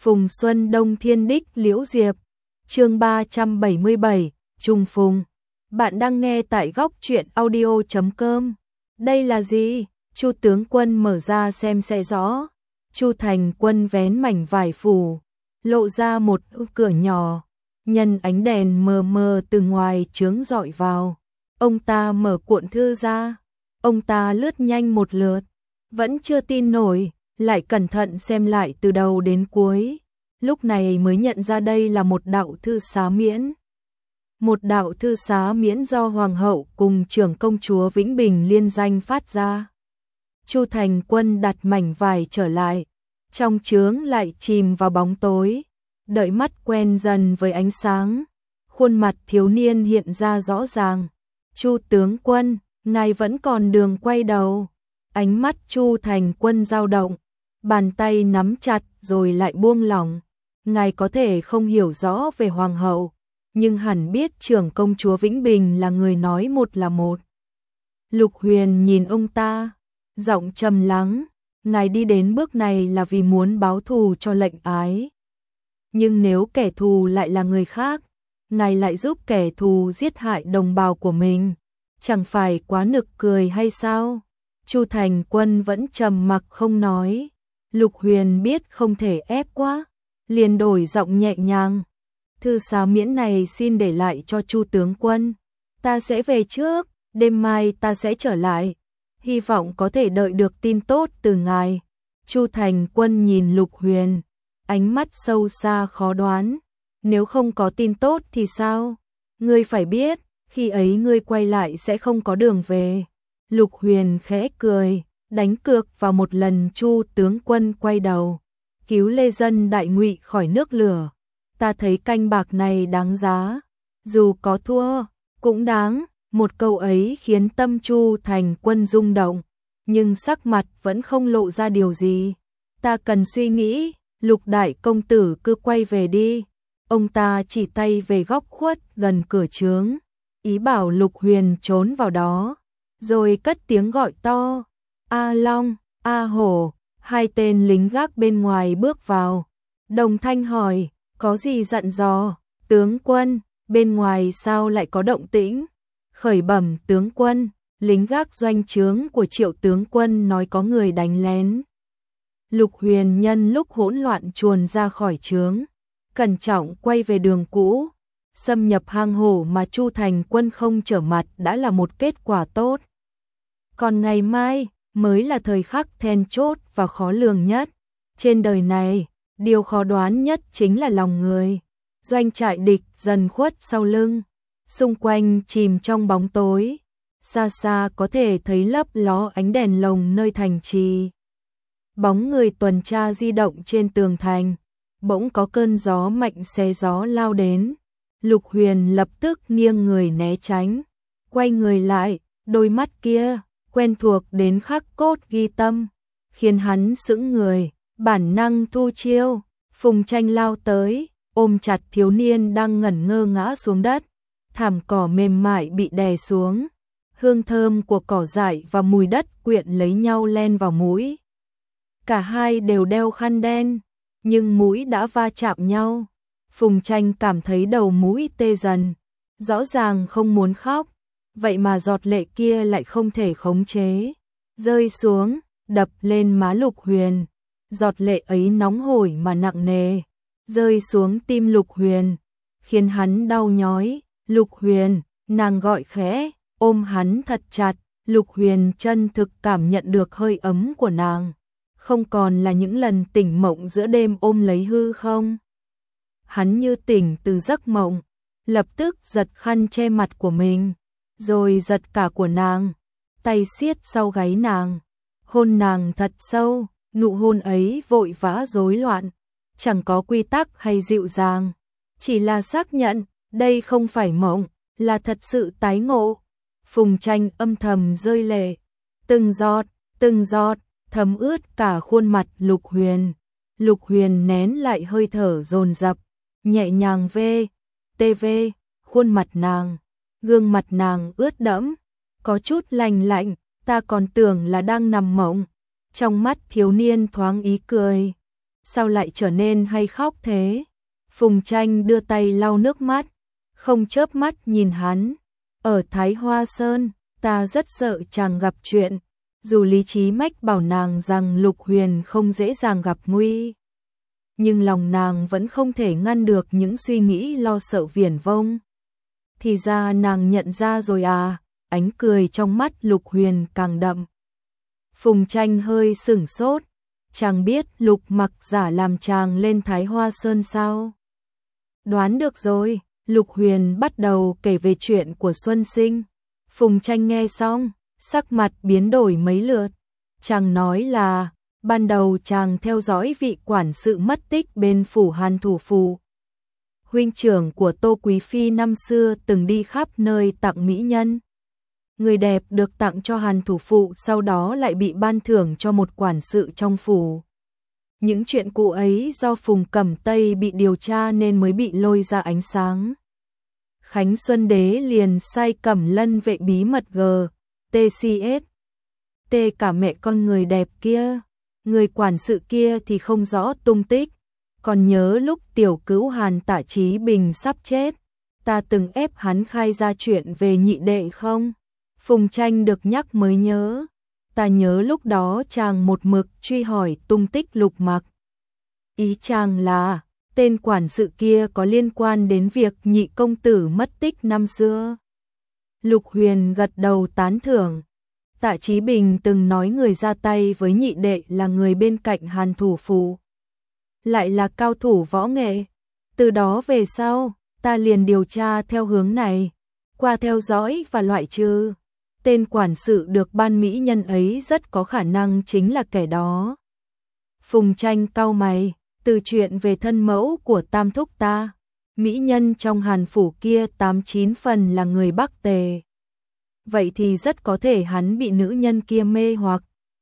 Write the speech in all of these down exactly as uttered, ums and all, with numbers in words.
Phùng Xuân Đông Thiên Đích Liễu Diệp. Chương ba trăm bảy mươi bảy, Trùng Phùng. Bạn đang nghe tại góc truyện audio chấm com. Đây là gì? Chu tướng quân mở ra xem sẽ rõ. Chu Thành Quân vén mảnh vải phủ, lộ ra một cửa nhỏ, nhân ánh đèn mờ mờ từ ngoài chướng dọi vào. Ông ta mở cuộn thư ra, ông ta lướt nhanh một lượt, vẫn chưa tin nổi, lại cẩn thận xem lại từ đầu đến cuối. Lúc này mới nhận ra đây là một đạo thư xá miễn. Một đạo thư xá miễn do Hoàng hậu cùng trưởng công chúa Vĩnh Bình liên danh phát ra. Chu Thành Quân đặt mảnh vải trở lại, trong chướng lại chìm vào bóng tối, đợi mắt quen dần với ánh sáng, khuôn mặt thiếu niên hiện ra rõ ràng. Chu tướng quân, ngài vẫn còn đường quay đầu. Ánh mắt Chu Thành Quân dao động, bàn tay nắm chặt rồi lại buông lỏng. Ngài có thể không hiểu rõ về Hoàng hậu, nhưng hẳn biết trưởng công chúa Vĩnh Bình là người nói một là một. Lục Huyền nhìn ông ta, giọng trầm lắng, ngài đi đến bước này là vì muốn báo thù cho lệnh ái. Nhưng nếu kẻ thù lại là người khác, ngài lại giúp kẻ thù giết hại đồng bào của mình, chẳng phải quá nực cười hay sao? Chu Thành Quân vẫn trầm mặc không nói. Lục Huyền biết không thể ép quá, liền đổi giọng nhẹ nhàng. Thư xá miễn này xin để lại cho Chu tướng quân. Ta sẽ về trước, đêm mai ta sẽ trở lại. Hy vọng có thể đợi được tin tốt từ ngài. Chu Thành Quân nhìn Lục Huyền, ánh mắt sâu xa khó đoán. Nếu không có tin tốt thì sao? Ngươi phải biết, khi ấy ngươi quay lại sẽ không có đường về. Lục Huyền khẽ cười, đánh cược vào một lần Chu tướng quân quay đầu, cứu lê dân đại ngụy khỏi nước lửa. Ta thấy canh bạc này đáng giá, dù có thua, cũng đáng. Một câu ấy khiến tâm Chu Thành Quân rung động, nhưng sắc mặt vẫn không lộ ra điều gì. Ta cần suy nghĩ, Lục đại công tử cứ quay về đi. Ông ta chỉ tay về góc khuất gần cửa chướng, ý bảo Lục Huyền trốn vào đó, rồi cất tiếng gọi to. A Long, A Hổ, hai tên lính gác bên ngoài bước vào. Đồng thanh hỏi, có gì dặn dò? Tướng quân, bên ngoài sao lại có động tĩnh? Khởi bẩm tướng quân, lính gác doanh trướng của Triệu tướng quân nói có người đánh lén. Lục Huyền nhân lúc hỗn loạn chuồn ra khỏi trướng, cẩn trọng quay về đường cũ. Xâm nhập hang hổ mà Chu Thành Quân không trở mặt đã là một kết quả tốt. Còn ngày mai mới là thời khắc then chốt và khó lường nhất. Trên đời này, điều khó đoán nhất chính là lòng người. Doanh trại địch dần khuất sau lưng, xung quanh chìm trong bóng tối. Xa xa có thể thấy lấp ló ánh đèn lồng nơi thành trì. Bóng người tuần tra di động trên tường thành. Bỗng có cơn gió mạnh xé gió lao đến. Lục Huyền lập tức nghiêng người né tránh, quay người lại, đôi mắt kia quen thuộc đến khắc cốt ghi tâm, khiến hắn sững người, bản năng thu chiêu. Phùng Tranh lao tới, ôm chặt thiếu niên đang ngẩn ngơ ngã xuống đất. Thảm cỏ mềm mại bị đè xuống, hương thơm của cỏ dại và mùi đất quyện lấy nhau len vào mũi. Cả hai đều đeo khăn đen, nhưng mũi đã va chạm nhau. Phùng Tranh cảm thấy đầu mũi tê dần, rõ ràng không muốn khóc, vậy mà giọt lệ kia lại không thể khống chế, rơi xuống, đập lên má Lục Huyền. Giọt lệ ấy nóng hổi mà nặng nề, rơi xuống tim Lục Huyền, khiến hắn đau nhói. Lục Huyền, nàng gọi khẽ, ôm hắn thật chặt. Lục Huyền chân thực cảm nhận được hơi ấm của nàng, không còn là những lần tỉnh mộng giữa đêm ôm lấy hư không. Hắn như tỉnh từ giấc mộng, lập tức giật khăn che mặt của mình, rồi giật cả của nàng, tay siết sau gáy nàng, hôn nàng thật sâu. Nụ hôn ấy vội vã rối loạn, chẳng có quy tắc hay dịu dàng, chỉ là xác nhận đây không phải mộng, là thật sự tái ngộ. Phùng Tranh âm thầm rơi lệ, từng giọt, từng giọt, thấm ướt cả khuôn mặt Lục Huyền. Lục Huyền nén lại hơi thở dồn dập, nhẹ nhàng vê, tê vê, khuôn mặt nàng, gương mặt nàng ướt đẫm, có chút lành lạnh, ta còn tưởng là đang nằm mộng. Trong mắt thiếu niên thoáng ý cười, sao lại trở nên hay khóc thế? Phùng Tranh đưa tay lau nước mắt, không chớp mắt nhìn hắn. Ở Thái Hoa Sơn, ta rất sợ chàng gặp chuyện, dù lý trí mách bảo nàng rằng Lục Huyền không dễ dàng gặp nguy. Nhưng lòng nàng vẫn không thể ngăn được những suy nghĩ lo sợ viển vông. Thì ra nàng nhận ra rồi à, ánh cười trong mắt Lục Huyền càng đậm. Phùng Tranh hơi sửng sốt, chàng biết Lục Mặc giả làm chàng lên Thái Hoa Sơn sao? Đoán được rồi, Lục Huyền bắt đầu kể về chuyện của Xuân Sinh. Phùng Tranh nghe xong, sắc mặt biến đổi mấy lượt. Chàng nói là, ban đầu chàng theo dõi vị quản sự mất tích bên phủ Hàn Thủ Phủ. Huynh trưởng của Tô Quý Phi năm xưa từng đi khắp nơi tặng mỹ nhân. Người đẹp được tặng cho Hàn Thủ Phụ sau đó lại bị ban thưởng cho một quản sự trong phủ. Những chuyện cũ ấy do Phùng Cẩm Tây bị điều tra nên mới bị lôi ra ánh sáng. Khánh Xuân Đế liền sai Cẩm Lân vệ bí mật G, T C S. T cả mẹ con người đẹp kia, người quản sự kia thì không rõ tung tích. Còn nhớ lúc tiểu cữu Hàn Tạ Chí Bình sắp chết, ta từng ép hắn khai ra chuyện về nhị đệ không? Phùng Tranh được nhắc mới nhớ. Ta nhớ lúc đó chàng một mực truy hỏi tung tích Lục Mặc. Ý chàng là, tên quản sự kia có liên quan đến việc nhị công tử mất tích năm xưa. Lục Huyền gật đầu tán thưởng. Tạ Chí Bình từng nói người ra tay với nhị đệ là người bên cạnh Hàn Thủ Phủ, lại là cao thủ võ nghệ. Từ đó về sau, ta liền điều tra theo hướng này, qua theo dõi và loại trừ. Tên quản sự được ban mỹ nhân ấy rất có khả năng chính là kẻ đó. Phùng Tranh cau mày, từ chuyện về thân mẫu của tam thúc ta, mỹ nhân trong Hàn Phủ kia tám chín phần là người Bắc Tề. Vậy thì rất có thể hắn bị nữ nhân kia mê hoặc,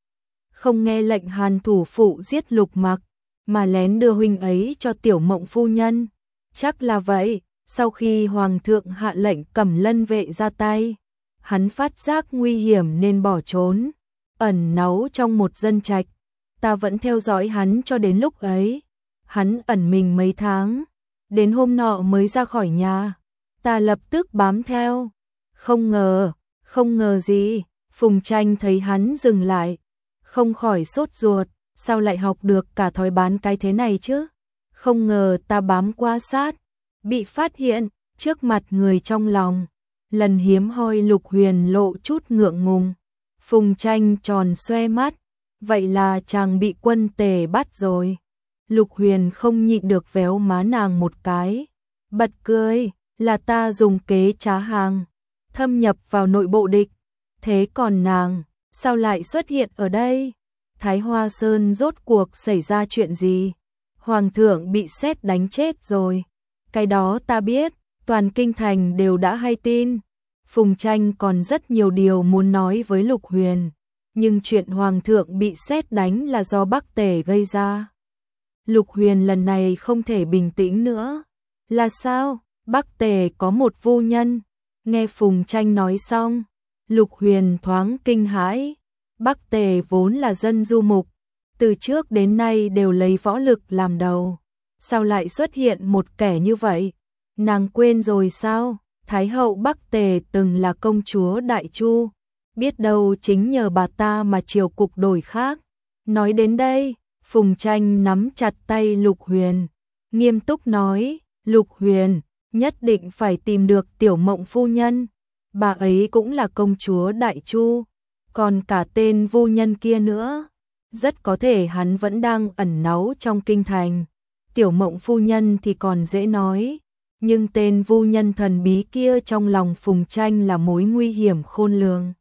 không nghe lệnh Hàn Thủ Phụ giết Lục Mặc, mà lén đưa huynh ấy cho Tiểu Mộng phu nhân. Chắc là vậy, sau khi Hoàng thượng hạ lệnh Cẩm Lân vệ ra tay, hắn phát giác nguy hiểm nên bỏ trốn, ẩn náu trong một dân trạch. Ta vẫn theo dõi hắn cho đến lúc ấy. Hắn ẩn mình mấy tháng, đến hôm nọ mới ra khỏi nhà. Ta lập tức bám theo. Không ngờ, không ngờ gì. Phùng Tranh thấy hắn dừng lại, không khỏi sốt ruột. Sao lại học được cả thói bán cái thế này chứ? Không ngờ ta bám qua sát, bị phát hiện trước mặt người trong lòng. Lần hiếm hoi Lục Huyền lộ chút ngượng ngùng. Phùng Tranh tròn xoe mắt. Vậy là chàng bị quân Tề bắt rồi. Lục Huyền không nhịn được véo má nàng một cái, bật cười. Là ta dùng kế trá hàng, thâm nhập vào nội bộ địch. Thế còn nàng, sao lại xuất hiện ở đây? Thái Hoa Sơn rốt cuộc xảy ra chuyện gì? Hoàng thượng bị sét đánh chết rồi. Cái đó ta biết, toàn kinh thành đều đã hay tin. Phùng Tranh còn rất nhiều điều muốn nói với Lục Huyền, nhưng chuyện Hoàng thượng bị sét đánh là do Bắc Tề gây ra. Lục Huyền lần này không thể bình tĩnh nữa. Là sao? Bắc Tề có một vô nhân. Nghe Phùng Tranh nói xong, Lục Huyền thoáng kinh hãi. Bắc Tề vốn là dân du mục, từ trước đến nay đều lấy võ lực làm đầu. Sao lại xuất hiện một kẻ như vậy? Nàng quên rồi sao? Thái hậu Bắc Tề từng là công chúa Đại Chu, biết đâu chính nhờ bà ta mà triều cục đổi khác. Nói đến đây, Phùng Tranh nắm chặt tay Lục Huyền, nghiêm túc nói, Lục Huyền, nhất định phải tìm được Tiểu Mộng phu nhân. Bà ấy cũng là công chúa Đại Chu, còn cả tên vô nhân kia nữa. Rất có thể hắn vẫn đang ẩn náu trong kinh thành. Tiểu Mộng phu nhân thì còn dễ nói, nhưng tên vô nhân thần bí kia trong lòng Phùng Tranh là mối nguy hiểm khôn lường.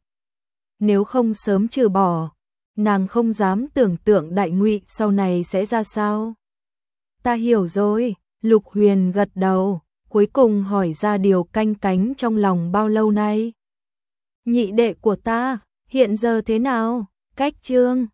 Nếu không sớm trừ bỏ, nàng không dám tưởng tượng đại ngụy sau này sẽ ra sao. Ta hiểu rồi. Lục Huyền gật đầu, cuối cùng hỏi ra điều canh cánh trong lòng bao lâu nay. Nhị đệ của ta, hiện giờ thế nào? Cách Trương